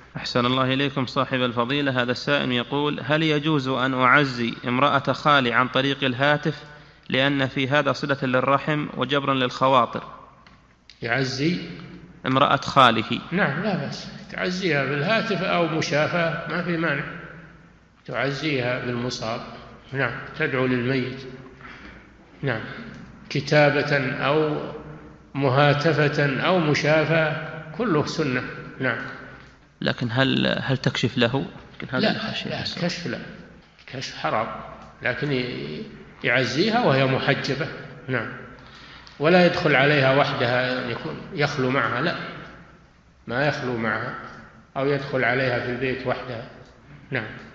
أحسن الله إليكم صاحب الفضيلة. هذا السائل يقول: هل يجوز أن أعزي امرأة خالي عن طريق الهاتف، لأن في هذا صلة للرحم وجبرا للخواطر؟ يعزي امرأة خاله. نعم، لا بأس تعزيها بالهاتف أو مشافهة، ما في مانع، تعزيها بالمصاب. نعم، تدعو للميت. نعم، كتابة أو مهاتفة أو مشافهة كله سنة. نعم. لكن هل تكشف له؟ لا، كشف لا، كشف حرام، لكن يعزيها وهي محجبة. نعم. ولا يدخل عليها وحدها، يكون يخلو معها، لا، ما يخلو معها، أو يدخل عليها في البيت وحدها. نعم.